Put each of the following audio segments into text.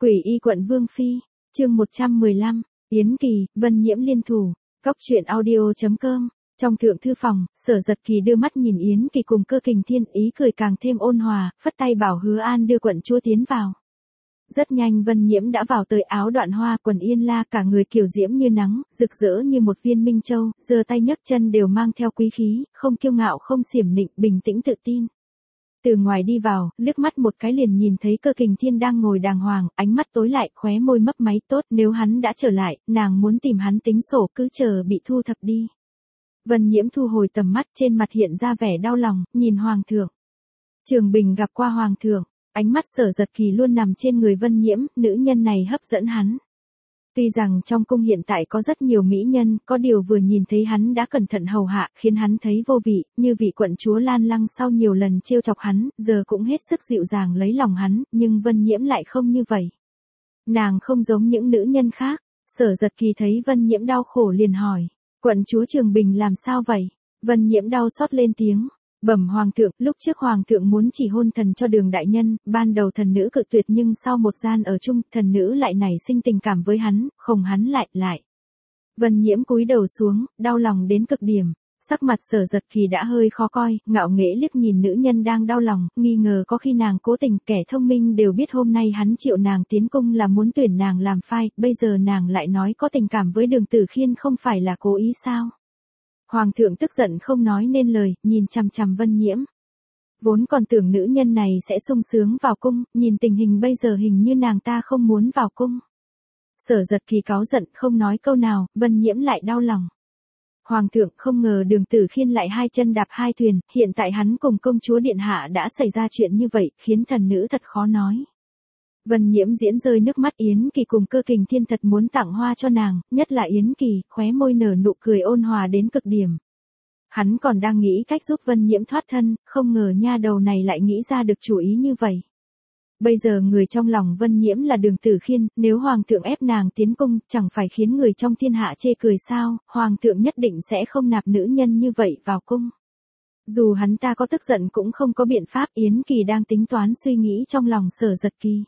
Quỷ y quận Vương Phi, chương 115, Yến Kỳ, Vân Nhiễm liên thủ, Cóc truyện audio.com. Trong thượng thư phòng, Sở Giật Kỳ đưa mắt nhìn Yến Kỳ cùng Cơ Kình Thiên, ý cười càng thêm ôn hòa, phất tay bảo Hứa An đưa quận chúa tiến vào. Rất nhanh Vân Nhiễm đã vào tới, áo đoạn hoa, quần yên la, cả người kiều diễm như nắng, rực rỡ như một viên minh châu, giơ tay nhấc chân đều mang theo quý khí, không kiêu ngạo không xiểm nịnh, bình tĩnh tự tin. Từ ngoài đi vào, liếc mắt một cái liền nhìn thấy Cơ Kình Thiên đang ngồi đàng hoàng, ánh mắt tối lại, khóe môi mấp máy, tốt, nếu hắn đã trở lại, nàng muốn tìm hắn tính sổ, cứ chờ bị thu thập đi. Vân Nhiễm thu hồi tầm mắt, trên mặt hiện ra vẻ đau lòng, nhìn Hoàng thượng. Trường Bình gặp qua Hoàng thượng, ánh mắt Sở Giật Kỳ luôn nằm trên người Vân Nhiễm, nữ nhân này hấp dẫn hắn. Tuy rằng trong cung hiện tại có rất nhiều mỹ nhân, có điều vừa nhìn thấy hắn đã cẩn thận hầu hạ, khiến hắn thấy vô vị, như vị quận chúa Lan Lăng sau nhiều lần trêu chọc hắn, giờ cũng hết sức dịu dàng lấy lòng hắn, nhưng Vân Nhiễm lại không như vậy. Nàng không giống những nữ nhân khác. Sở Giật Kỳ thấy Vân Nhiễm đau khổ liền hỏi, quận chúa Trường Bình làm sao vậy? Vân Nhiễm đau xót lên tiếng, bẩm Hoàng thượng, lúc trước Hoàng thượng muốn chỉ hôn thần cho Đường đại nhân, ban đầu thần nữ cự tuyệt nhưng sau một gian ở chung, thần nữ lại nảy sinh tình cảm với hắn, khổng hắn lại. Vân Nhiễm cúi đầu xuống, đau lòng đến cực điểm, sắc mặt Sở Giật Kỳ đã hơi khó coi, ngạo nghễ liếc nhìn nữ nhân đang đau lòng, nghi ngờ có khi nàng cố tình, kẻ thông minh đều biết hôm nay hắn triệu nàng tiến cung là muốn tuyển nàng làm phai, bây giờ nàng lại nói có tình cảm với Đường Tử Khiên, không phải là cố ý sao? Hoàng thượng tức giận không nói nên lời, nhìn chằm chằm Vân Nhiễm. Vốn còn tưởng nữ nhân này sẽ sung sướng vào cung, nhìn tình hình bây giờ hình như nàng ta không muốn vào cung. Sở Giật Kỳ cáu giận không nói câu nào, Vân Nhiễm lại đau lòng. Hoàng thượng, không ngờ Đường Tử Khiên lại hai chân đạp hai thuyền, hiện tại hắn cùng công chúa điện hạ đã xảy ra chuyện như vậy, khiến thần nữ thật khó nói. Vân Nhiễm diễn rơi nước mắt, Yến Kỳ cùng Cơ Kình Thiên thật muốn tặng hoa cho nàng, nhất là Yến Kỳ, khóe môi nở nụ cười ôn hòa đến cực điểm. Hắn còn đang nghĩ cách giúp Vân Nhiễm thoát thân, không ngờ nha đầu này lại nghĩ ra được chủ ý như vậy. Bây giờ người trong lòng Vân Nhiễm là Đường Tử Khiên, nếu Hoàng thượng ép nàng tiến cung, chẳng phải khiến người trong thiên hạ chê cười sao, Hoàng thượng nhất định sẽ không nạp nữ nhân như vậy vào cung. Dù hắn ta có tức giận cũng không có biện pháp, Yến Kỳ đang tính toán suy nghĩ trong lòng Sở Giật Kỳ.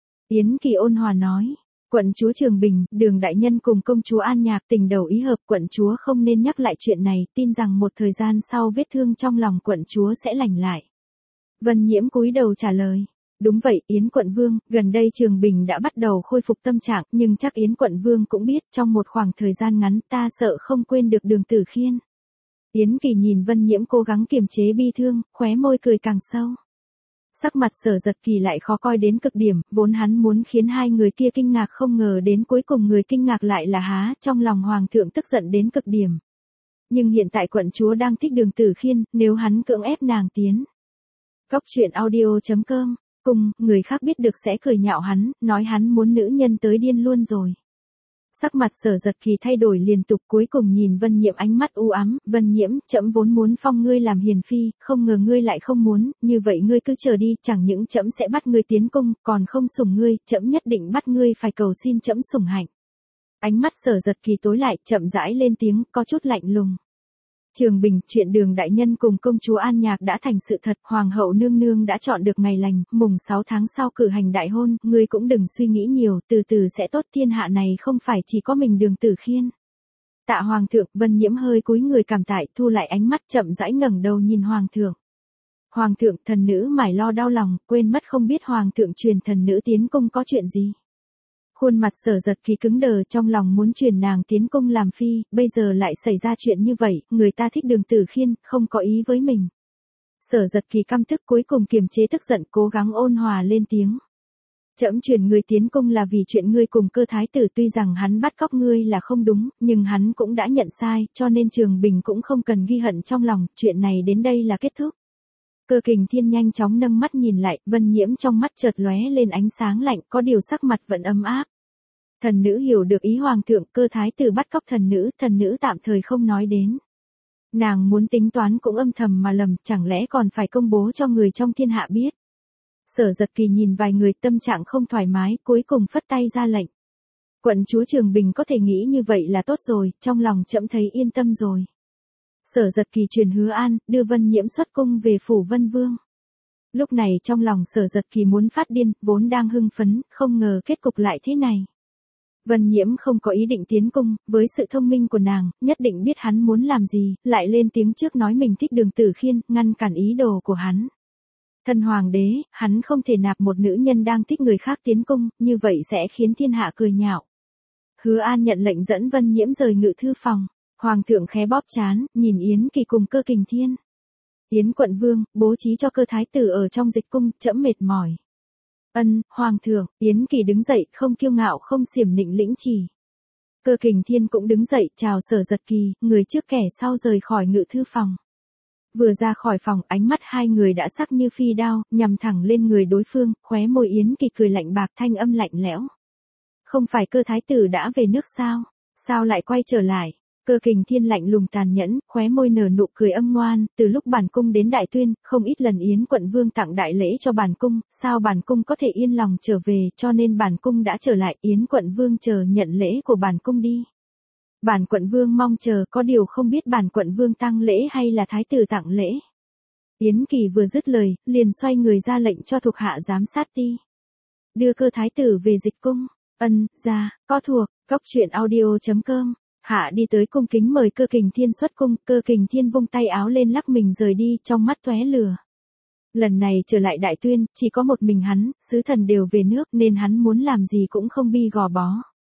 Yến Kỳ ôn hòa nói, quận chúa Trường Bình, Đường đại nhân cùng công chúa An Nhạc tình đầu ý hợp, quận chúa không nên nhắc lại chuyện này, tin rằng một thời gian sau vết thương trong lòng quận chúa sẽ lành lại. Vân Nhiễm cúi đầu trả lời, đúng vậy, Yến quận vương, gần đây Trường Bình đã bắt đầu khôi phục tâm trạng, nhưng chắc Yến quận vương cũng biết, trong một khoảng thời gian ngắn ta sợ không quên được Đường Tử Khiên. Yến Kỳ nhìn Vân Nhiễm cố gắng kiềm chế bi thương, khóe môi cười càng sâu. Sắc mặt Sở Giật Kỳ lại khó coi đến cực điểm, vốn hắn muốn khiến hai người kia kinh ngạc, không ngờ đến cuối cùng người kinh ngạc lại là há, trong lòng Hoàng thượng tức giận đến cực điểm. Nhưng hiện tại quận chúa đang thích Đường Tử Khiên, nếu hắn cưỡng ép nàng tiến. Cóc truyện audio.com, cùng, người khác biết được sẽ cười nhạo hắn, nói hắn muốn nữ nhân tới điên luôn rồi. Sắc mặt Sở Giật Kỳ thay đổi liên tục, cuối cùng nhìn Vân Nhiễm ánh mắt u ám, Vân Nhiễm, trẫm vốn muốn phong ngươi làm hiền phi, không ngờ ngươi lại không muốn, như vậy ngươi cứ chờ đi, chẳng những trẫm sẽ bắt ngươi tiến cung, còn không sủng ngươi, trẫm nhất định bắt ngươi phải cầu xin trẫm sủng hạnh. Ánh mắt Sở Giật Kỳ tối lại, chậm rãi lên tiếng, có chút lạnh lùng. Trường Bình, chuyện Đường đại nhân cùng công chúa An Nhạc đã thành sự thật, Hoàng hậu nương nương đã chọn được ngày lành, mùng 6 tháng sau cử hành đại hôn, ngươi cũng đừng suy nghĩ nhiều, từ từ sẽ tốt, thiên hạ này không phải chỉ có mình Đường Tử Khiên. Tạ Hoàng thượng, Vân Nhiễm hơi cúi người cảm tạ, thu lại ánh mắt, chậm rãi ngẩng đầu nhìn Hoàng thượng. Hoàng thượng, thần nữ mải lo đau lòng, quên mất không biết Hoàng thượng truyền thần nữ tiến cung có chuyện gì. Khuôn mặt Sở Giật Kỳ cứng đờ, trong lòng muốn truyền nàng tiến cung làm phi, bây giờ lại xảy ra chuyện như vậy, người ta thích Đường Tử Khiên, không có ý với mình. Sở Giật Kỳ căm tức, cuối cùng kiềm chế tức giận, cố gắng ôn hòa lên tiếng. Trẫm truyền ngươi tiến cung là vì chuyện ngươi cùng Cơ thái tử, tuy rằng hắn bắt cóc ngươi là không đúng, nhưng hắn cũng đã nhận sai, cho nên Trường Bình cũng không cần ghi hận trong lòng, chuyện này đến đây là kết thúc. Cơ Kình Thiên nhanh chóng nâng mắt nhìn lại, Vân Nhiễm trong mắt chợt lóe lên ánh sáng lạnh, có điều sắc mặt vẫn ấm áp. Thần nữ hiểu được ý Hoàng thượng, Cơ thái tử bắt cóc thần nữ tạm thời không nói đến. Nàng muốn tính toán cũng âm thầm mà lầm, chẳng lẽ còn phải công bố cho người trong thiên hạ biết. Sở Giật Kỳ nhìn vài người, tâm trạng không thoải mái, cuối cùng phất tay ra lệnh. Quận chúa Trường Bình có thể nghĩ như vậy là tốt rồi, trong lòng trẫm thấy yên tâm rồi. Sở Giật Kỳ truyền Hứa An, đưa Vân Nhiễm xuất cung về phủ Vân Vương. Lúc này trong lòng Sở Giật Kỳ muốn phát điên, vốn đang hưng phấn, không ngờ kết cục lại thế này. Vân Nhiễm không có ý định tiến cung, với sự thông minh của nàng, nhất định biết hắn muốn làm gì, lại lên tiếng trước nói mình thích Đường Tử Khiên, ngăn cản ý đồ của hắn. Thân hoàng đế, hắn không thể nạp một nữ nhân đang thích người khác tiến cung, như vậy sẽ khiến thiên hạ cười nhạo. Hứa An nhận lệnh dẫn Vân Nhiễm rời ngự thư phòng. Hoàng thượng khẽ bóp trán, nhìn Yến Kỳ cùng Cơ Kình Thiên. Yến quận vương, bố trí cho Cơ thái tử ở trong dịch cung, trẫm mệt mỏi. Ân, hoàng thượng. Yến Kỳ đứng dậy, không kiêu ngạo không xiểm nịnh lĩnh chỉ. Cơ Kình Thiên cũng đứng dậy, chào Sở Giật Kỳ, người trước kẻ sau rời khỏi ngự thư phòng. Vừa ra khỏi phòng, ánh mắt hai người đã sắc như phi đao, nhằm thẳng lên người đối phương, khóe môi Yến Kỳ cười lạnh bạc, thanh âm lạnh lẽo. Không phải Cơ thái tử đã về nước sao? Sao lại quay trở lại? Cơ Kình Thiên lạnh lùng tàn nhẫn, khóe môi nở nụ cười âm ngoan, từ lúc bản cung đến Đại Tuyên, không ít lần Yến quận vương tặng đại lễ cho bản cung, sao bản cung có thể yên lòng trở về, cho nên bản cung đã trở lại, Yến quận vương chờ nhận lễ của bản cung đi. Bản quận vương mong chờ, có điều không biết bản quận vương tặng lễ hay là thái tử tặng lễ. Yến Kỳ vừa dứt lời, liền xoay người ra lệnh cho thuộc hạ giám sát ti. Đưa Cơ thái tử về dịch cung. Ân, ra, có thuộc, cóc truyện audio.com. Hạ đi tới cung kính mời Cơ Kình Thiên xuất cung, Cơ Kình Thiên vung tay áo lên lắc mình rời đi, trong mắt tóe lửa. Lần này trở lại Đại Tuyên, chỉ có một mình hắn, sứ thần đều về nước nên hắn muốn làm gì cũng không bi gò bó.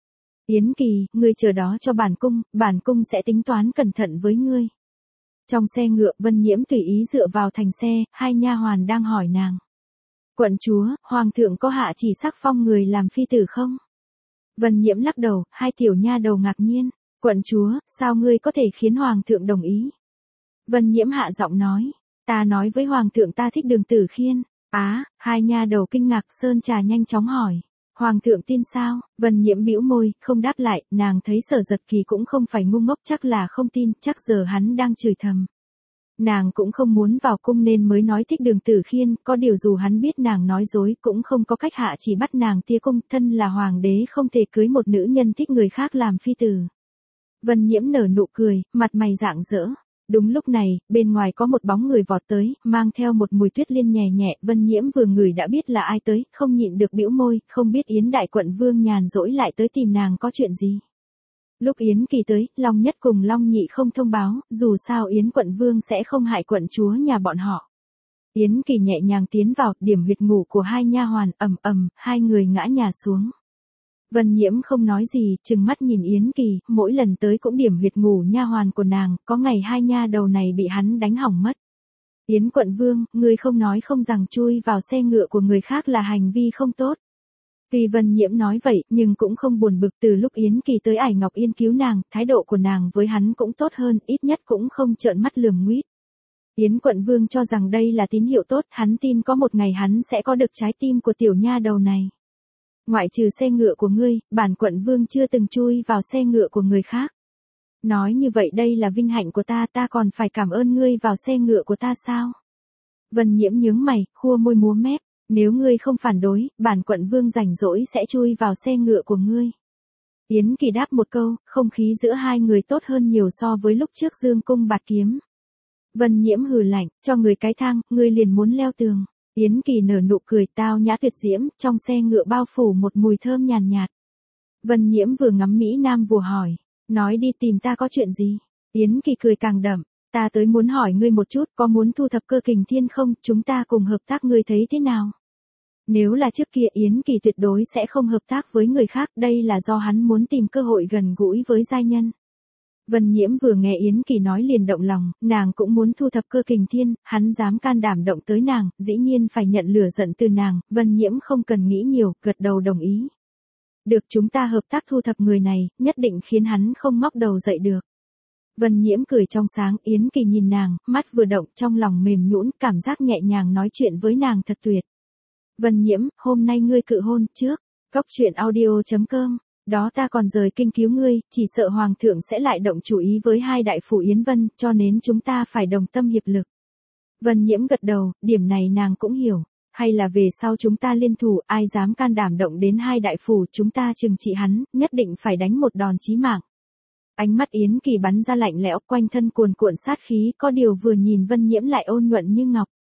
Yến Kỳ, ngươi chờ đó cho bản cung sẽ tính toán cẩn thận với ngươi. Trong xe ngựa, Vân Nhiễm tùy ý dựa vào thành xe, hai nha hoàn đang hỏi nàng. Quận chúa, hoàng thượng có hạ chỉ sắc phong người làm phi tử không? Vân Nhiễm lắc đầu, hai tiểu nha đầu ngạc nhiên. Quận chúa, sao ngươi có thể khiến hoàng thượng đồng ý? Vân Nhiễm hạ giọng nói. Ta nói với hoàng thượng ta thích Đường Tử Khiên. Hai nha đầu kinh ngạc, Sơn Trà nhanh chóng hỏi. Hoàng thượng tin sao? Vân Nhiễm bĩu môi, không đáp lại, nàng thấy Sở Giật Kỳ cũng không phải ngu ngốc, chắc là không tin, chắc giờ hắn đang chửi thầm. Nàng cũng không muốn vào cung nên mới nói thích Đường Tử Khiên, có điều dù hắn biết nàng nói dối cũng không có cách hạ chỉ bắt nàng tia cung, thân là hoàng đế không thể cưới một nữ nhân thích người khác làm phi tử. Vân Nhiễm nở nụ cười, mặt mày rạng rỡ. Đúng lúc này, bên ngoài có một bóng người vọt tới, mang theo một mùi tuyết liên nhẹ nhẹ, Vân Nhiễm vừa ngửi đã biết là ai tới, không nhịn được bĩu môi, không biết Yến đại quận vương nhàn rỗi lại tới tìm nàng có chuyện gì. Lúc Yến Kỳ tới, Long Nhất cùng Long Nhị không thông báo, dù sao Yến quận vương sẽ không hại quận chúa nhà bọn họ. Yến Kỳ nhẹ nhàng tiến vào, điểm huyệt ngủ của hai nha hoàn, ầm, hai người ngã nhào xuống. Vân Nhiễm không nói gì, trừng mắt nhìn Yến Kỳ, mỗi lần tới cũng điểm huyệt ngủ nha hoàn của nàng, có ngày hai nha đầu này bị hắn đánh hỏng mất. Yến quận vương, ngươi không nói không rằng chui vào xe ngựa của người khác là hành vi không tốt. Tuy Vân Nhiễm nói vậy, nhưng cũng không buồn bực, từ lúc Yến Kỳ tới Ải Ngọc Yên cứu nàng, thái độ của nàng với hắn cũng tốt hơn, ít nhất cũng không trợn mắt lườm nguýt. Yến quận vương cho rằng đây là tín hiệu tốt, hắn tin có một ngày hắn sẽ có được trái tim của tiểu nha đầu này. Ngoại trừ xe ngựa của ngươi, bản quận vương chưa từng chui vào xe ngựa của người khác. Nói như vậy đây là vinh hạnh của ta, ta còn phải cảm ơn ngươi vào xe ngựa của ta sao? Vân Nhiễm nhướng mày, khua môi múa mép, nếu ngươi không phản đối, bản quận vương rảnh rỗi sẽ chui vào xe ngựa của ngươi. Yến Kỳ đáp một câu, không khí giữa hai người tốt hơn nhiều so với lúc trước dương cung bạt kiếm. Vân Nhiễm hừ lạnh, cho người cái thang, ngươi liền muốn leo tường. Yến Kỳ nở nụ cười tao nhã tuyệt diễm, trong xe ngựa bao phủ một mùi thơm nhàn nhạt. Vân Nhiễm vừa ngắm Mỹ Nam vừa hỏi, nói đi tìm ta có chuyện gì? Yến Kỳ cười càng đậm, ta tới muốn hỏi ngươi một chút, có muốn thu thập Cơ Kình Thiên không, chúng ta cùng hợp tác, ngươi thấy thế nào? Nếu là trước kia Yến Kỳ tuyệt đối sẽ không hợp tác với người khác, đây là do hắn muốn tìm cơ hội gần gũi với giai nhân. Vân Nhiễm vừa nghe Yến Kỳ nói liền động lòng, nàng cũng muốn thu thập Cơ Kình Thiên, hắn dám can đảm động tới nàng, dĩ nhiên phải nhận lửa giận từ nàng, Vân Nhiễm không cần nghĩ nhiều, gật đầu đồng ý. Được, chúng ta hợp tác thu thập người này, nhất định khiến hắn không ngóc đầu dậy được. Vân Nhiễm cười trong sáng, Yến Kỳ nhìn nàng, mắt vừa động, trong lòng mềm nhũn, cảm giác nhẹ nhàng nói chuyện với nàng thật tuyệt. Vân Nhiễm, hôm nay ngươi cự hôn trước, cóc truyện audio.com. Đó ta còn rời kinh cứu ngươi, chỉ sợ hoàng thượng sẽ lại động chủ ý với hai đại phủ Yến Vân, cho nên chúng ta phải đồng tâm hiệp lực. Vân Nhiễm gật đầu, điểm này nàng cũng hiểu, hay là về sau chúng ta liên thủ, ai dám can đảm động đến hai đại phủ, chúng ta trừng trị hắn, nhất định phải đánh một đòn chí mạng. Ánh mắt Yến Kỳ bắn ra lạnh lẽo, quanh thân cuồn cuộn sát khí, có điều vừa nhìn Vân Nhiễm lại ôn nhuận như ngọc.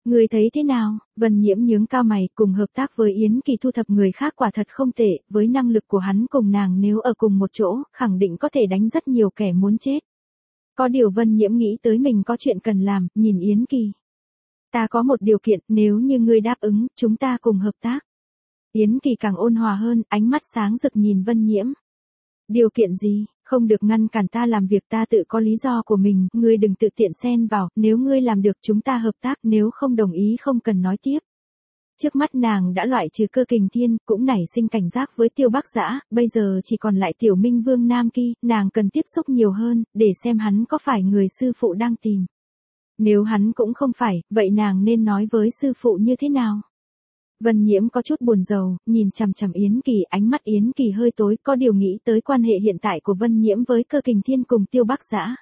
Ngươi thấy thế nào? Vân Nhiễm nhướng cao mày, cùng hợp tác với Yến Kỳ thu thập người khác quả thật không tệ, với năng lực của hắn cùng nàng nếu ở cùng một chỗ, khẳng định có thể đánh rất nhiều kẻ muốn chết. Có điều Vân Nhiễm nghĩ tới mình có chuyện cần làm, nhìn Yến Kỳ. Ta có một điều kiện, nếu như ngươi đáp ứng, chúng ta cùng hợp tác. Yến Kỳ càng ôn hòa hơn, ánh mắt sáng rực nhìn Vân Nhiễm. Điều kiện gì? Không được ngăn cản ta làm việc, ta tự có lý do của mình, ngươi đừng tự tiện xen vào, nếu ngươi làm được chúng ta hợp tác, nếu không đồng ý không cần nói tiếp. Trước mắt nàng đã loại trừ Cơ Kình Thiên, cũng nảy sinh cảnh giác với Tiêu Bắc Dã, bây giờ chỉ còn lại Tiểu Minh Vương Nam Kỳ, nàng cần tiếp xúc nhiều hơn, để xem hắn có phải người sư phụ đang tìm. Nếu hắn cũng không phải, vậy nàng nên nói với sư phụ như thế nào? Vân Nhiễm có chút buồn rầu, nhìn chằm chằm Yến Kỳ, ánh mắt Yến Kỳ hơi tối, có điều nghĩ tới quan hệ hiện tại của Vân Nhiễm với Cơ Kình Thiên cùng Tiêu Bắc Dã.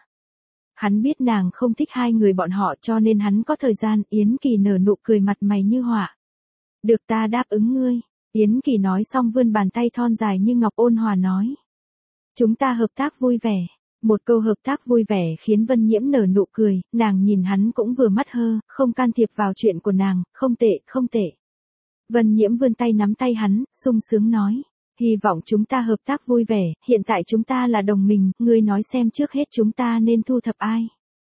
Hắn biết nàng không thích hai người bọn họ cho nên hắn có thời gian, Yến Kỳ nở nụ cười mặt mày như họa. Được, ta đáp ứng ngươi. Yến Kỳ nói xong vươn bàn tay thon dài như ngọc ôn hòa nói. Chúng ta hợp tác vui vẻ. Một câu hợp tác vui vẻ khiến Vân Nhiễm nở nụ cười, nàng nhìn hắn cũng vừa mắt hơ, không can thiệp vào chuyện của nàng, không tệ, không tệ. Vân Nhiễm vươn tay nắm tay hắn, sung sướng nói. Hy vọng chúng ta hợp tác vui vẻ, hiện tại chúng ta là đồng minh, ngươi nói xem trước hết chúng ta nên thu thập ai.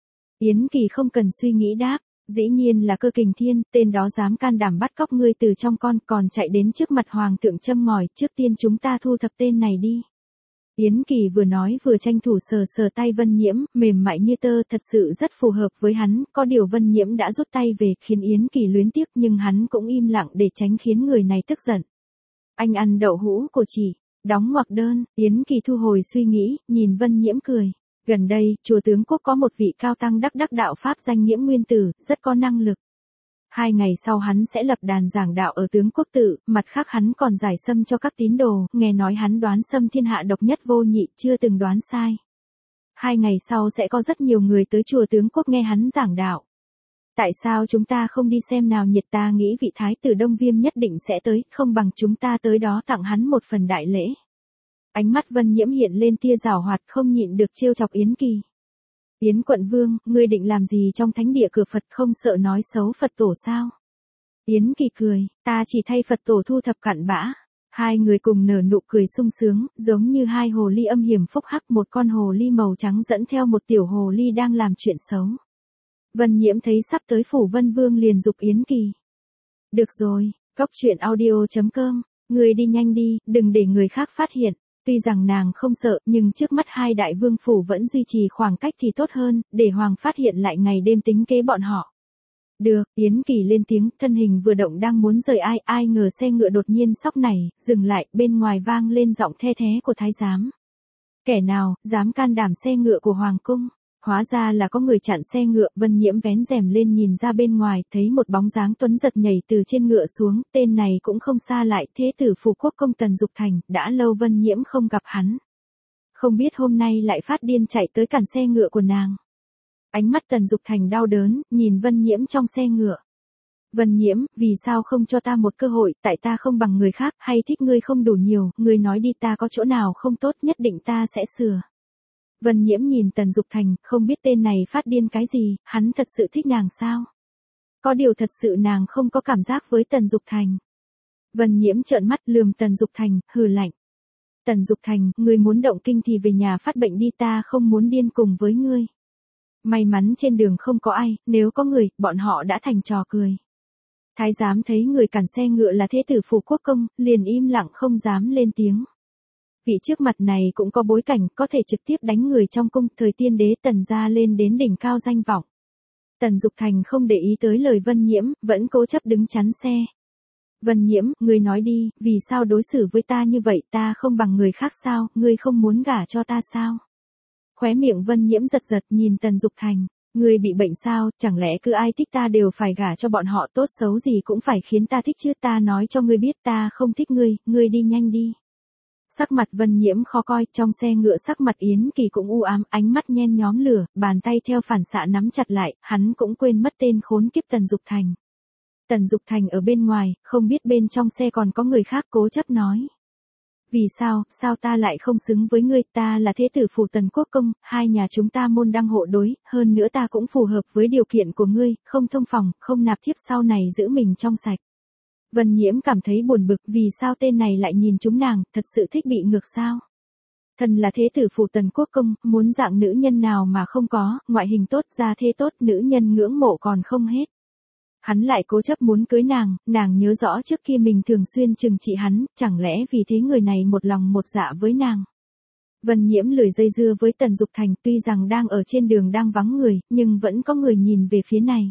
Yến Kỳ không cần suy nghĩ đáp, dĩ nhiên là Cơ Kình Thiên, tên đó dám can đảm bắt cóc ngươi từ trong con, còn chạy đến trước mặt hoàng thượng châm ngòi, trước tiên chúng ta thu thập tên này đi. Yến Kỳ vừa nói vừa tranh thủ sờ sờ tay Vân Nhiễm, mềm mại như tơ, thật sự rất phù hợp với hắn, có điều Vân Nhiễm đã rút tay về khiến Yến Kỳ luyến tiếc nhưng hắn cũng im lặng để tránh khiến người này tức giận. Anh ăn đậu hũ của chị, đóng ngoặc đơn, Yến Kỳ thu hồi suy nghĩ, nhìn Vân Nhiễm cười. Gần đây, chùa Tướng Quốc có một vị cao tăng đắc đạo Pháp danh Nhiễm Nguyên Tử, rất có năng lực. 2 ngày sau hắn sẽ lập đàn giảng đạo ở Tướng Quốc tự, mặt khác hắn còn giải sâm cho các tín đồ, nghe nói hắn đoán sâm thiên hạ độc nhất vô nhị, chưa từng đoán sai. 2 ngày sau sẽ có rất nhiều người tới chùa Tướng Quốc nghe hắn giảng đạo. Tại sao chúng ta không đi xem nào nhiệt, ta nghĩ vị thái tử Đông Viêm nhất định sẽ tới, không bằng chúng ta tới đó tặng hắn một phần đại lễ. Ánh mắt Vân Nhiễm hiện lên tia giảo hoạt, không nhịn được trêu chọc Yến Kỳ. Yến quận vương, ngươi định làm gì trong thánh địa cửa Phật, không sợ nói xấu Phật tổ sao? Yến Kỳ cười, ta chỉ thay Phật tổ thu thập cặn bã. Hai người cùng nở nụ cười sung sướng, giống như hai hồ ly âm hiểm phúc hắc, một con hồ ly màu trắng dẫn theo một tiểu hồ ly đang làm chuyện xấu. Vân Nhiễm thấy sắp tới phủ Vân Vương liền dục Yến Kỳ. Được rồi, coctruyện.audio.com, ngươi đi nhanh đi, đừng để người khác phát hiện. Tuy rằng nàng không sợ, nhưng trước mắt hai đại vương phủ vẫn duy trì khoảng cách thì tốt hơn, để hoàng phát hiện lại ngày đêm tính kế bọn họ. Được, Yến Kỳ lên tiếng, thân hình vừa động đang muốn rời ai ngờ xe ngựa đột nhiên sóc nảy, dừng lại, bên ngoài vang lên giọng the thé của thái giám. Kẻ nào, dám can đảm xe ngựa của hoàng cung? Hóa ra là có người chặn xe ngựa, Vân Nhiễm vén rèm lên nhìn ra bên ngoài, thấy một bóng dáng tuấn giật nhảy từ trên ngựa xuống, tên này cũng không xa lại, thế tử phủ quốc công Tần Dục Thành, đã lâu Vân Nhiễm không gặp hắn. Không biết hôm nay lại phát điên chạy tới cản xe ngựa của nàng. Ánh mắt Tần Dục Thành đau đớn, nhìn Vân Nhiễm trong xe ngựa. Vân Nhiễm, vì sao không cho ta một cơ hội, tại ta không bằng người khác, hay thích ngươi không đủ nhiều, ngươi nói đi, ta có chỗ nào không tốt, nhất định ta sẽ sửa. Vân Nhiễm nhìn Tần Dục Thành, không biết tên này phát điên cái gì, hắn thật sự thích nàng sao? Có điều thật sự nàng không có cảm giác với Tần Dục Thành. Vân Nhiễm trợn mắt lườm Tần Dục Thành, hừ lạnh. Tần Dục Thành, ngươi muốn động kinh thì về nhà phát bệnh đi, ta không muốn điên cùng với ngươi. May mắn trên đường không có ai, nếu có người, bọn họ đã thành trò cười. Thái giám thấy người cản xe ngựa là thế tử phủ quốc công, liền im lặng không dám lên tiếng. Vị trước mặt này cũng có bối cảnh, có thể trực tiếp đánh người trong cung, thời tiên đế Tần gia lên đến đỉnh cao danh vọng. Tần Dục Thành không để ý tới lời Vân Nhiễm, vẫn cố chấp đứng chắn xe. Vân Nhiễm, ngươi nói đi, vì sao đối xử với ta như vậy, ta không bằng người khác sao, ngươi không muốn gả cho ta sao? Khóe miệng Vân Nhiễm giật giật nhìn Tần Dục Thành, ngươi bị bệnh sao, chẳng lẽ cứ ai thích ta đều phải gả cho bọn họ, tốt xấu gì cũng phải khiến ta thích chứ, ta nói cho ngươi biết ta không thích ngươi đi nhanh đi. Sắc mặt Vân Nhiễm khó coi, trong xe ngựa sắc mặt Yến Kỳ cũng u ám, ánh mắt nhen nhóm lửa, bàn tay theo phản xạ nắm chặt lại, hắn cũng quên mất tên khốn kiếp Tần Dục Thành. Tần Dục Thành ở bên ngoài, không biết bên trong xe còn có người khác, cố chấp nói. Vì sao, sao ta lại không xứng với ngươi, ta là thế tử phủ Tần Quốc Công, hai nhà chúng ta môn đăng hộ đối, hơn nữa ta cũng phù hợp với điều kiện của ngươi, không thông phòng, không nạp thiếp sau này giữ mình trong sạch. Vân Nhiễm cảm thấy buồn bực vì sao tên này lại nhìn chúng nàng, thật sự thích bị ngược sao. Thần là thế tử phủ Tần Quốc Công, muốn dạng nữ nhân nào mà không có, ngoại hình tốt, gia thế tốt, nữ nhân ngưỡng mộ còn không hết. Hắn lại cố chấp muốn cưới nàng nhớ rõ trước kia mình thường xuyên trừng trị hắn, chẳng lẽ vì thế người này một lòng một dạ với nàng. Vân Nhiễm lười dây dưa với Tần Dục Thành, tuy rằng đang ở trên đường đang vắng người, nhưng vẫn có người nhìn về phía này.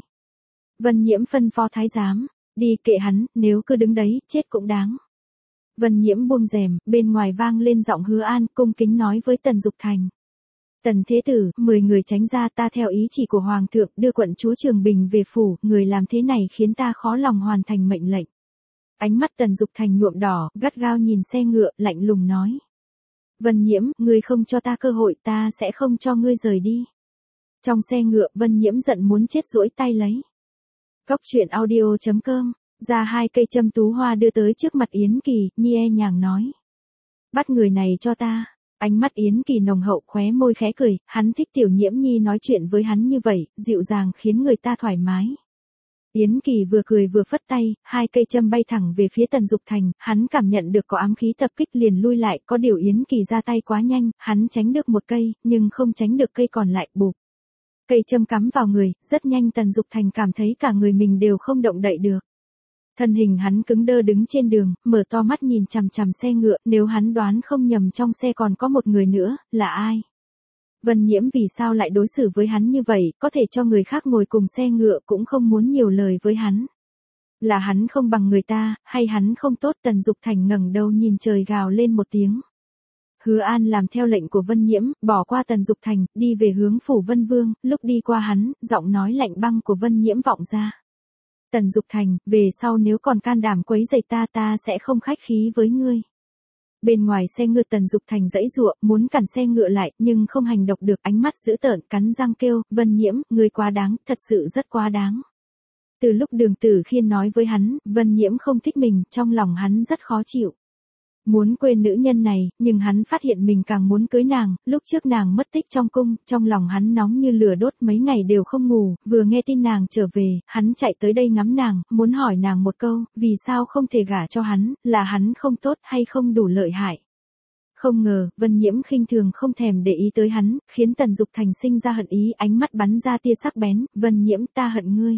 Vân Nhiễm phân phó thái giám, đi kệ hắn, nếu cứ đứng đấy, chết cũng đáng. Vân Nhiễm buông rèm, bên ngoài vang lên giọng Hứa An, cung kính nói với Tần Dục Thành. Tần thế tử, 10 người tránh ra, ta theo ý chỉ của Hoàng thượng đưa quận chúa Trường Bình về phủ, người làm thế này khiến ta khó lòng hoàn thành mệnh lệnh. Ánh mắt Tần Dục Thành nhuộm đỏ, gắt gao nhìn xe ngựa, lạnh lùng nói. Vân Nhiễm, ngươi không cho ta cơ hội, ta sẽ không cho ngươi rời đi. Trong xe ngựa, Vân Nhiễm giận muốn chết duỗi tay lấy. Cóc truyện audio.com, ra 2 cây châm tú hoa đưa tới trước mặt Yến Kỳ, nhẹ nhàng nói. Bắt người này cho ta. Ánh mắt Yến Kỳ nồng hậu, khóe môi khẽ cười, hắn thích Tiểu Nhiễm Nhi nói chuyện với hắn như vậy, dịu dàng khiến người ta thoải mái. Yến Kỳ vừa cười vừa phất tay, 2 cây châm bay thẳng về phía Tần Dục Thành, hắn cảm nhận được có ám khí tập kích liền lui lại, có điều Yến Kỳ ra tay quá nhanh, hắn tránh được một cây, nhưng không tránh được cây còn lại, bụp. Cây châm cắm vào người, rất nhanh Tần Dục Thành cảm thấy cả người mình đều không động đậy được. Thân hình hắn cứng đơ đứng trên đường, mở to mắt nhìn chằm chằm xe ngựa, nếu hắn đoán không nhầm trong xe còn có một người nữa, là ai? Vân Nhiễm vì sao lại đối xử với hắn như vậy, có thể cho người khác ngồi cùng xe ngựa cũng không muốn nhiều lời với hắn. Là hắn không bằng người ta, hay hắn không tốt? Tần Dục Thành ngẩng đầu nhìn trời gào lên một tiếng. Hứa An làm theo lệnh của Vân Nhiễm, bỏ qua Tần Dục Thành, đi về hướng phủ Vân Vương, lúc đi qua hắn, giọng nói lạnh băng của Vân Nhiễm vọng ra. Tần Dục Thành, về sau nếu còn can đảm quấy rầy ta sẽ không khách khí với ngươi. Bên ngoài xe ngựa Tần Dục Thành giãy giụa, muốn cản xe ngựa lại, nhưng không hành động được, ánh mắt dữ tợn, cắn răng kêu, Vân Nhiễm, ngươi quá đáng, thật sự rất quá đáng. Từ lúc Đường Tử Khiên nói với hắn, Vân Nhiễm không thích mình, trong lòng hắn rất khó chịu. Muốn quên nữ nhân này, nhưng hắn phát hiện mình càng muốn cưới nàng, lúc trước nàng mất tích trong cung, trong lòng hắn nóng như lửa đốt mấy ngày đều không ngủ, vừa nghe tin nàng trở về, hắn chạy tới đây ngắm nàng, muốn hỏi nàng một câu, vì sao không thể gả cho hắn, là hắn không tốt hay không đủ lợi hại. Không ngờ, Vân Nhiễm khinh thường không thèm để ý tới hắn, khiến Tần Dục Thành sinh ra hận ý, ánh mắt bắn ra tia sắc bén, Vân Nhiễm ta hận ngươi.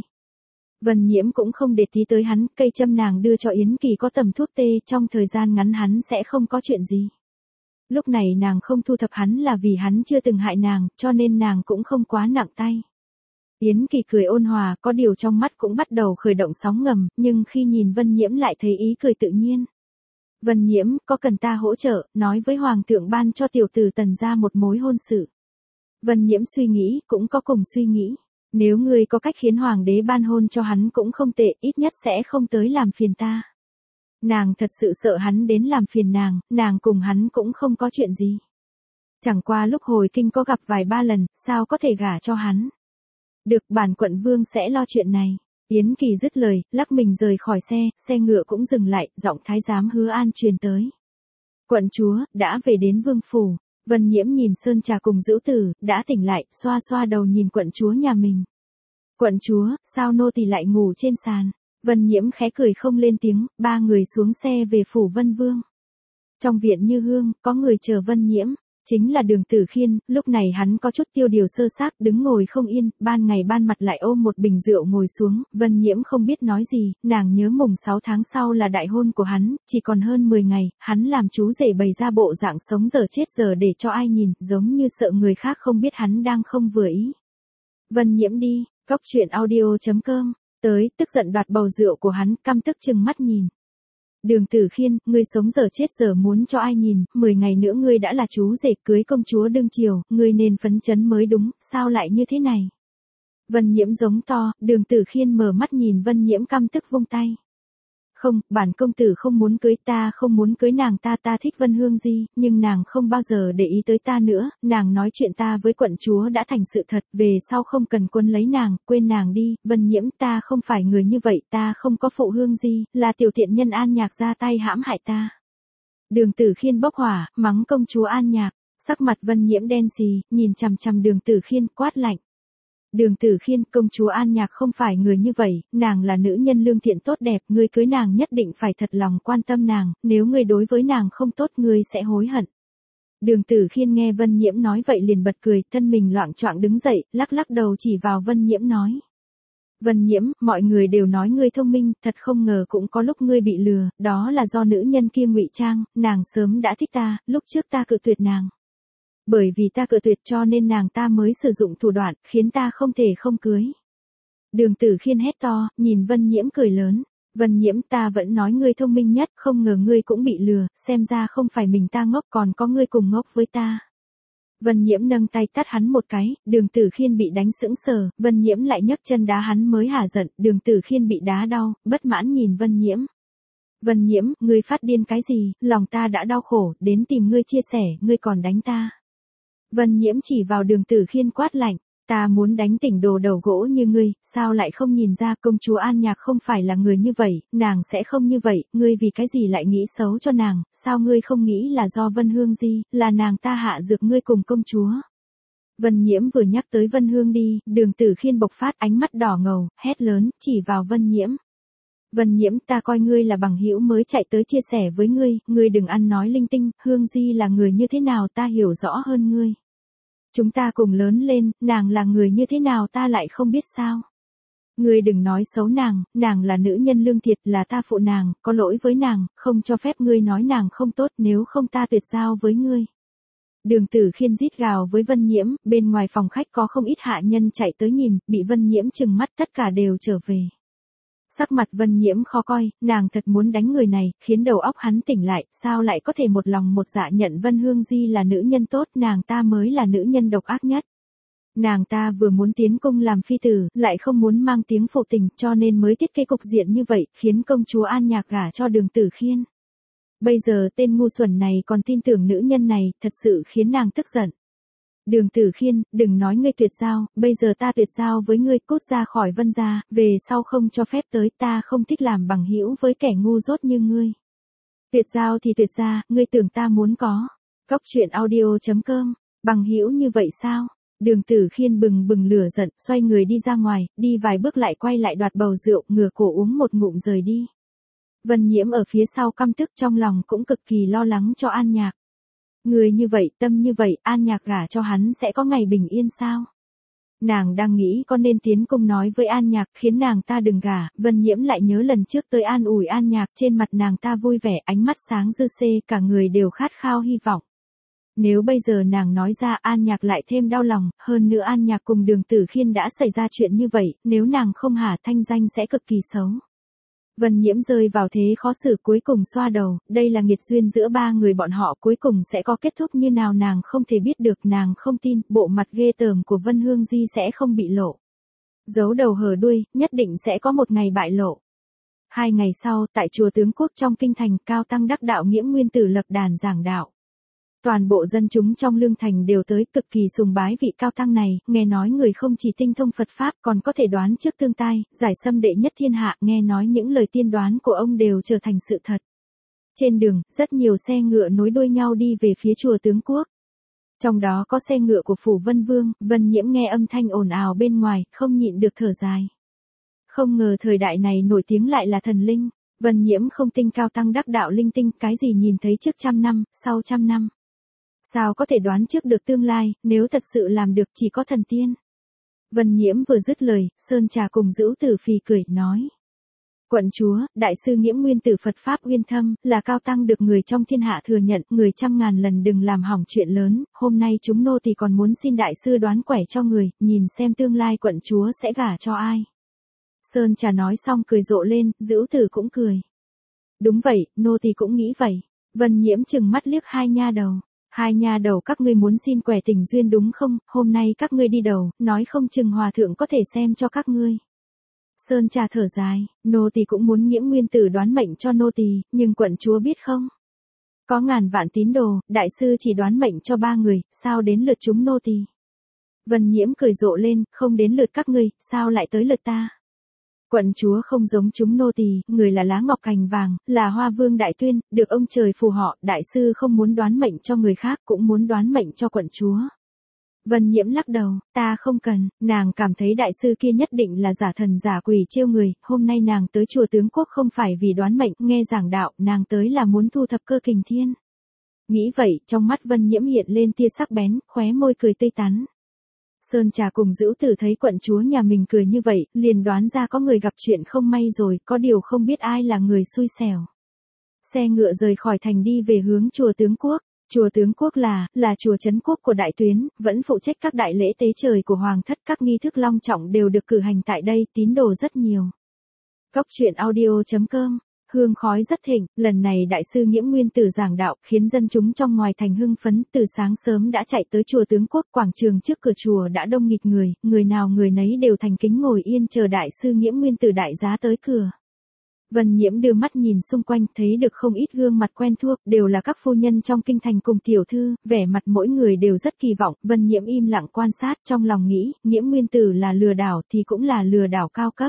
Vân Nhiễm cũng không để ý tới hắn, cây châm nàng đưa cho Yến Kỳ có tầm thuốc tê, trong thời gian ngắn hắn sẽ không có chuyện gì. Lúc này nàng không thu thập hắn là vì hắn chưa từng hại nàng, cho nên nàng cũng không quá nặng tay. Yến Kỳ cười ôn hòa, có điều trong mắt cũng bắt đầu khởi động sóng ngầm, nhưng khi nhìn Vân Nhiễm lại thấy ý cười tự nhiên. Vân Nhiễm, có cần ta hỗ trợ, nói với Hoàng thượng ban cho tiểu tử Tần gia một mối hôn sự. Vân Nhiễm suy nghĩ, cũng có cùng suy nghĩ. Nếu ngươi có cách khiến hoàng đế ban hôn cho hắn cũng không tệ, ít nhất sẽ không tới làm phiền ta. Nàng thật sự sợ hắn đến làm phiền nàng cùng hắn cũng không có chuyện gì. Chẳng qua lúc hồi kinh có gặp vài ba lần, sao có thể gả cho hắn. Được, bản quận vương sẽ lo chuyện này. Yến Kỳ dứt lời, lắc mình rời khỏi xe ngựa cũng dừng lại, giọng thái giám Hứa An truyền tới. Quận chúa, đã về đến vương phủ. Vân Nhiễm nhìn Sơn Trà cùng Dữu Tử, đã tỉnh lại, xoa xoa đầu nhìn quận chúa nhà mình. Quận chúa, sao nô tỳ lại ngủ trên sàn? Vân Nhiễm khẽ cười không lên tiếng, ba người xuống xe về phủ Vân Vương. Trong viện như hương, có người chờ Vân Nhiễm, chính là Đường Tử Khiên, lúc này hắn có chút tiêu điều sơ xác, đứng ngồi không yên, ban ngày ban mặt lại ôm một bình rượu ngồi xuống, Vân Nhiễm không biết nói gì, nàng nhớ mùng 6 tháng sau là đại hôn của hắn, chỉ còn hơn 10 ngày, hắn làm chú rể bày ra bộ dạng sống giờ chết giờ để cho ai nhìn, giống như sợ người khác không biết hắn đang không vừa ý. Vân Nhiễm đi, cóc truyện audio.com, tới, tức giận đoạt bầu rượu của hắn, căm tức trừng mắt nhìn. Đường Tử Khiên, ngươi sống giờ chết giờ muốn cho ai nhìn, 10 ngày nữa ngươi đã là chú rể cưới công chúa đương triều, ngươi nên phấn chấn mới đúng, sao lại như thế này? Vân Nhiễm giống to, Đường Tử Khiên mở mắt nhìn Vân Nhiễm căm tức vung tay. Không, bản công tử không muốn cưới ta, không muốn cưới nàng ta thích Vân Hương Di, nhưng nàng không bao giờ để ý tới ta nữa, nàng nói chuyện ta với quận chúa đã thành sự thật, về sau không cần quân lấy nàng, quên nàng đi, Vân Nhiễm ta không phải người như vậy, ta không có phụ Hương Di, là tiểu tiện nhân An Nhạc ra tay hãm hại ta. Đường Tử Khiên bốc hỏa, mắng công chúa An Nhạc, sắc mặt Vân Nhiễm đen xì, nhìn chằm chằm Đường Tử Khiên quát lạnh. Đường Tử Khiên, công chúa An Nhạc không phải người như vậy, nàng là nữ nhân lương thiện tốt đẹp, ngươi cưới nàng nhất định phải thật lòng quan tâm nàng, nếu ngươi đối với nàng không tốt ngươi sẽ hối hận. Đường Tử Khiên nghe Vân Nhiễm nói vậy liền bật cười, thân mình loạng choạng đứng dậy, lắc lắc đầu chỉ vào Vân Nhiễm nói. Vân Nhiễm, mọi người đều nói ngươi thông minh, thật không ngờ cũng có lúc ngươi bị lừa, đó là do nữ nhân kia ngụy trang, nàng sớm đã thích ta, lúc trước ta cự tuyệt nàng. Bởi vì ta cự tuyệt cho nên nàng ta mới sử dụng thủ đoạn, khiến ta không thể không cưới. Đường Tử Khiên hét to, nhìn Vân Nhiễm cười lớn. Vân Nhiễm, ta vẫn nói ngươi thông minh nhất, không ngờ ngươi cũng bị lừa, xem ra không phải mình ta ngốc còn có ngươi cùng ngốc với ta. Vân Nhiễm nâng tay tát hắn một cái, Đường Tử Khiên bị đánh sững sờ, Vân Nhiễm lại nhấc chân đá hắn mới hả giận, Đường Tử Khiên bị đá đau, bất mãn nhìn Vân Nhiễm. Vân Nhiễm, ngươi phát điên cái gì, lòng ta đã đau khổ, đến tìm ngươi chia sẻ, ngươi còn đánh ta. Vân Nhiễm chỉ vào Đường Tử Khiên quát lạnh, ta muốn đánh tỉnh đồ đầu gỗ như ngươi, sao lại không nhìn ra công chúa An Nhạc không phải là người như vậy, nàng sẽ không như vậy, ngươi vì cái gì lại nghĩ xấu cho nàng, sao ngươi không nghĩ là do Vân Hương Di, là nàng ta hạ dược ngươi cùng công chúa. Vân Nhiễm vừa nhắc tới Vân Hương đi, Đường Tử Khiên bộc phát ánh mắt đỏ ngầu, hét lớn, chỉ vào Vân Nhiễm. Vân Nhiễm, ta coi ngươi là bằng hữu mới chạy tới chia sẻ với ngươi đừng ăn nói linh tinh, Hương Di là người như thế nào ta hiểu rõ hơn ngươi. Chúng ta cùng lớn lên, nàng là người như thế nào ta lại không biết sao. Ngươi đừng nói xấu nàng là nữ nhân lương thiệt, là ta phụ nàng, có lỗi với nàng, không cho phép ngươi nói nàng không tốt, nếu không ta tuyệt giao với ngươi. Đường Tử Khiên rít gào với Vân Nhiễm, bên ngoài phòng khách có không ít hạ nhân chạy tới nhìn, bị Vân Nhiễm trừng mắt tất cả đều trở về. Sắc mặt Vân Nhiễm khó coi, nàng thật muốn đánh người này, khiến đầu óc hắn tỉnh lại, sao lại có thể một lòng một dạ nhận Vân Hương Di là nữ nhân tốt, nàng ta mới là nữ nhân độc ác nhất. Nàng ta vừa muốn tiến cung làm phi tử, lại không muốn mang tiếng phụ tình, cho nên mới thiết kế cục diện như vậy, khiến công chúa An Nhạc gả cho Đường Tử Khiên. Bây giờ tên ngu xuẩn này còn tin tưởng nữ nhân này, thật sự khiến nàng tức giận. Đường Tử Khiên, đừng nói ngươi tuyệt giao, bây giờ ta tuyệt giao với ngươi, cút ra khỏi Vân gia, về sau không cho phép tới, ta không thích làm bằng hữu với kẻ ngu dốt như ngươi. Tuyệt giao thì tuyệt ra, ngươi tưởng ta muốn có. Cóc truyện audio.com, bằng hữu như vậy sao? Đường Tử Khiên bừng bừng lửa giận, xoay người đi ra ngoài, đi vài bước lại quay lại đoạt bầu rượu, ngửa cổ uống một ngụm rời đi. Vân Nhiễm ở phía sau căm tức, trong lòng cũng cực kỳ lo lắng cho An Nhạc. Người như vậy, tâm như vậy, An Nhạc gả cho hắn sẽ có ngày bình yên sao? Nàng đang nghĩ có nên tiến cung nói với An Nhạc khiến nàng ta đừng gả, Vân Nhiễm lại nhớ lần trước tới an ủi An Nhạc, trên mặt nàng ta vui vẻ, ánh mắt sáng rư xê, cả người đều khát khao hy vọng. Nếu bây giờ nàng nói ra, An Nhạc lại thêm đau lòng, hơn nữa An Nhạc cùng Đường Tử Khiên đã xảy ra chuyện như vậy, nếu nàng không hả thanh danh sẽ cực kỳ xấu. Vân Nhiễm rơi vào thế khó xử, cuối cùng xoa đầu, đây là nghiệt duyên giữa ba người bọn họ, cuối cùng sẽ có kết thúc như nào nàng không thể biết được, nàng không tin, bộ mặt ghê tởm của Vân Hương Di sẽ không bị lộ. Giấu đầu hở đuôi, nhất định sẽ có một ngày bại lộ. 2 ngày sau, tại chùa Tướng Quốc trong kinh thành, Cao Tăng Đắc Đạo Nghiễm Nguyên Tử lập đàn giảng đạo. Toàn bộ dân chúng trong Lương Thành đều tới, cực kỳ sùng bái vị Cao Tăng này, nghe nói người không chỉ tinh thông Phật Pháp còn có thể đoán trước tương tai, giải xâm đệ nhất thiên hạ, nghe nói những lời tiên đoán của ông đều trở thành sự thật. Trên đường, rất nhiều xe ngựa nối đuôi nhau đi về phía chùa Tướng Quốc. Trong đó có xe ngựa của Phủ Vân Vương, Vân Nhiễm nghe âm thanh ồn ào bên ngoài, không nhịn được thở dài. Không ngờ thời đại này nổi tiếng lại là thần linh, Vân Nhiễm không tin Cao Tăng Đắc Đạo linh tinh, cái gì nhìn thấy trước 100 năm, sau 100 năm. Sao có thể đoán trước được tương lai, nếu thật sự làm được chỉ có thần tiên. Vân Nhiễm vừa dứt lời, Sơn Trà cùng Dữu Tử Phì cười, nói. Quận chúa, đại sư Nghiễm Nguyên Tử Phật Pháp uyên thâm, là cao tăng được người trong thiên hạ thừa nhận, người trăm ngàn lần đừng làm hỏng chuyện lớn, hôm nay chúng nô tỳ còn muốn xin đại sư đoán quẻ cho người, nhìn xem tương lai quận chúa sẽ gả cho ai. Sơn Trà nói xong cười rộ lên, Dữu Tử cũng cười. Đúng vậy, nô tỳ cũng nghĩ vậy. Vân Nhiễm trừng mắt liếc hai nha đầu. Hai nha đầu các ngươi muốn xin quẻ tình duyên đúng không, hôm nay các ngươi đi đầu, nói không chừng hòa thượng có thể xem cho các ngươi. Sơn Trà thở dài, nô tỳ cũng muốn Nghiễm Nguyên Tử đoán mệnh cho nô tỳ, nhưng quận chúa biết không? Có ngàn vạn tín đồ, đại sư chỉ đoán mệnh cho 3 người, sao đến lượt chúng nô tỳ? Vân Nhiễm cười rộ lên, không đến lượt các ngươi, sao lại tới lượt ta? Quận chúa không giống chúng nô tỳ, người là lá ngọc cành vàng, là hoa vương đại tuyên, được ông trời phù họ, đại sư không muốn đoán mệnh cho người khác cũng muốn đoán mệnh cho quận chúa. Vân Nhiễm lắc đầu, ta không cần, nàng cảm thấy đại sư kia nhất định là giả thần giả quỷ trêu người, hôm nay nàng tới chùa Tướng Quốc không phải vì đoán mệnh, nghe giảng đạo, nàng tới là muốn thu thập cơ kình thiên. Nghĩ vậy, trong mắt Vân Nhiễm hiện lên tia sắc bén, khóe môi cười tươi tắn. Sơn Trà cùng Dữu Tử thấy quận chúa nhà mình cười như vậy, liền đoán ra có người gặp chuyện không may rồi, có điều không biết ai là người xui xẻo. Xe ngựa rời khỏi thành đi về hướng chùa Tướng Quốc. Chùa Tướng Quốc là chùa trấn quốc của Đại Tuyến, vẫn phụ trách các đại lễ tế trời của Hoàng thất, các nghi thức long trọng đều được cử hành tại đây, tín đồ rất nhiều. Cốc truyện audio.com, hương khói rất thịnh, lần này đại sư Nghiễm Nguyên Tử giảng đạo, khiến dân chúng trong ngoài thành hưng phấn, từ sáng sớm đã chạy tới chùa Tướng Quốc, quảng trường trước cửa chùa đã đông nghịt người nào người nấy đều thành kính ngồi yên chờ đại sư Nghiễm Nguyên Tử đại giá tới cửa. Vân Nhiễm đưa mắt nhìn xung quanh, thấy được không ít gương mặt quen thuộc, đều là các phu nhân trong kinh thành cùng tiểu thư, vẻ mặt mỗi người đều rất kỳ vọng, Vân Nhiễm im lặng quan sát, trong lòng nghĩ, Nghiễm Nguyên Tử là lừa đảo thì cũng là lừa đảo cao cấp.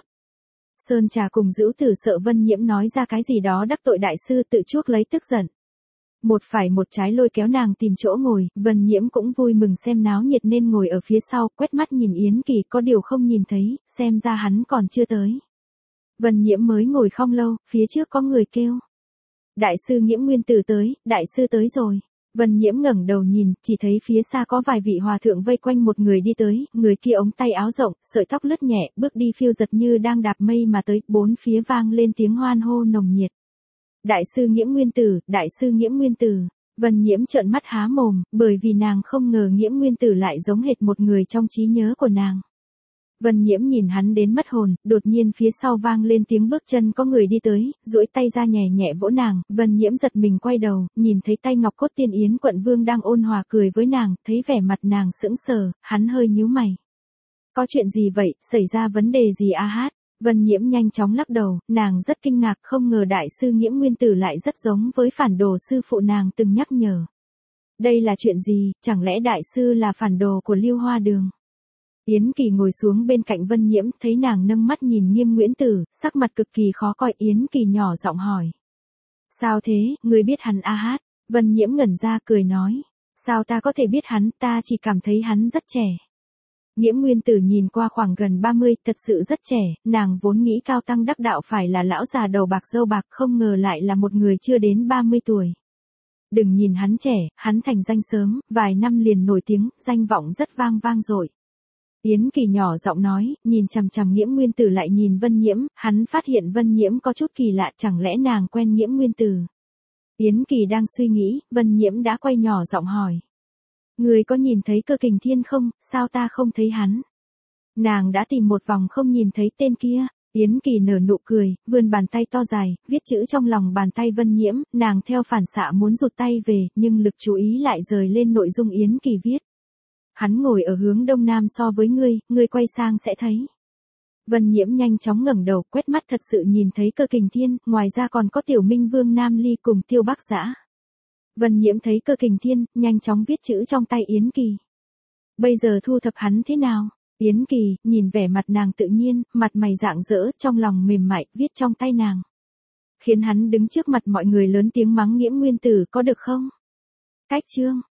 Sơn Trà cùng Dữu Tử sợ Vân Nhiễm nói ra cái gì đó đắc tội đại sư tự chuốc lấy tức giận. Một phải một trái lôi kéo nàng tìm chỗ ngồi, Vân Nhiễm cũng vui mừng xem náo nhiệt nên ngồi ở phía sau, quét mắt nhìn Yến Kỳ có điều không nhìn thấy, xem ra hắn còn chưa tới. Vân Nhiễm mới ngồi không lâu, phía trước có người kêu. Đại sư Nghiễm Nguyên Tử tới, đại sư tới rồi. Vân Nhiễm ngẩng đầu nhìn, chỉ thấy phía xa có vài vị hòa thượng vây quanh một người đi tới, người kia ống tay áo rộng, sợi tóc lướt nhẹ, bước đi phiêu giật như đang đạp mây mà tới, bốn phía vang lên tiếng hoan hô nồng nhiệt. Đại sư Nghiễm Nguyên Tử, đại sư Nghiễm Nguyên Tử. Vân Nhiễm trợn mắt há mồm, bởi vì nàng không ngờ Nghiễm Nguyên Tử lại giống hệt một người trong trí nhớ của nàng. Vân Nhiễm nhìn hắn đến mất hồn, đột nhiên phía sau vang lên tiếng bước chân có người đi tới, duỗi tay ra nhẹ nhẹ vỗ nàng, Vân Nhiễm giật mình quay đầu, nhìn thấy tay ngọc cốt tiên Yến quận vương đang ôn hòa cười với nàng, thấy vẻ mặt nàng sững sờ, hắn hơi nhíu mày. Có chuyện gì vậy, xảy ra vấn đề gì a hát? Vân Nhiễm nhanh chóng lắc đầu, nàng rất kinh ngạc không ngờ đại sư Nghiễm Nguyên Tử lại rất giống với phản đồ sư phụ nàng từng nhắc nhở. Đây là chuyện gì, chẳng lẽ đại sư là phản đồ của Lưu Hoa Đường? Yến Kỳ ngồi xuống bên cạnh Vân Nhiễm, thấy nàng nâng mắt nhìn Nghiêm Nguyễn Tử, sắc mặt cực kỳ khó coi. Yến Kỳ nhỏ giọng hỏi. Sao thế, người biết hắn a hát? Vân Nhiễm ngẩn ra cười nói. Sao ta có thể biết hắn, ta chỉ cảm thấy hắn rất trẻ. Nghiễm Nguyên Tử nhìn qua khoảng gần 30, thật sự rất trẻ, nàng vốn nghĩ cao tăng đắc đạo phải là lão già đầu bạc râu bạc, không ngờ lại là một người chưa đến 30 tuổi. Đừng nhìn hắn trẻ, hắn thành danh sớm, vài năm liền nổi tiếng, danh vọng rất vang dội. Yến Kỳ nhỏ giọng nói, nhìn chằm chằm Nghiễm Nguyên Tử lại nhìn Vân Nhiễm, hắn phát hiện Vân Nhiễm có chút kỳ lạ, chẳng lẽ nàng quen Nghiễm Nguyên Tử. Yến Kỳ đang suy nghĩ, Vân Nhiễm đã quay nhỏ giọng hỏi. Người có nhìn thấy Cơ Kình Thiên không, sao ta không thấy hắn? Nàng đã tìm một vòng không nhìn thấy tên kia. Yến Kỳ nở nụ cười, vươn bàn tay to dài, viết chữ trong lòng bàn tay Vân Nhiễm, nàng theo phản xạ muốn rụt tay về, nhưng lực chú ý lại rời lên nội dung Yến Kỳ viết. Hắn ngồi ở hướng đông nam so với ngươi quay sang sẽ thấy. Vân Nhiễm nhanh chóng ngẩng đầu, quét mắt thật sự nhìn thấy Cơ Kình Thiên, ngoài ra còn có Tiểu Minh Vương Nam Ly cùng Tiêu Bắc Dã. Vân Nhiễm thấy Cơ Kình Thiên, nhanh chóng viết chữ trong tay Yến Kỳ. Bây giờ thu thập hắn thế nào? Yến Kỳ, nhìn vẻ mặt nàng tự nhiên, mặt mày rạng rỡ, trong lòng mềm mại, viết trong tay nàng. Khiến hắn đứng trước mặt mọi người lớn tiếng mắng Nghiễm Nguyên Tử có được không? Cách chương.